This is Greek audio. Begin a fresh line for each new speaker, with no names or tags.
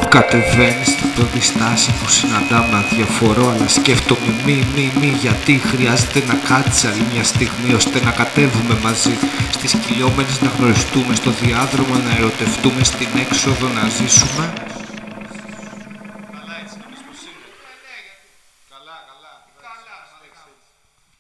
Κατεβαίνει στην πρώτη στάση που συναντάμε αδιαφορώ, αλλά σκέφτομαι μη γιατί χρειάζεται να κάτσει άλλη μια στιγμή ώστε να κατέβουμε μαζί στις κυλιόμενες, να γνωριστούμε στο διάδρομο, να ερωτευτούμε στην έξοδο, να ζήσουμε.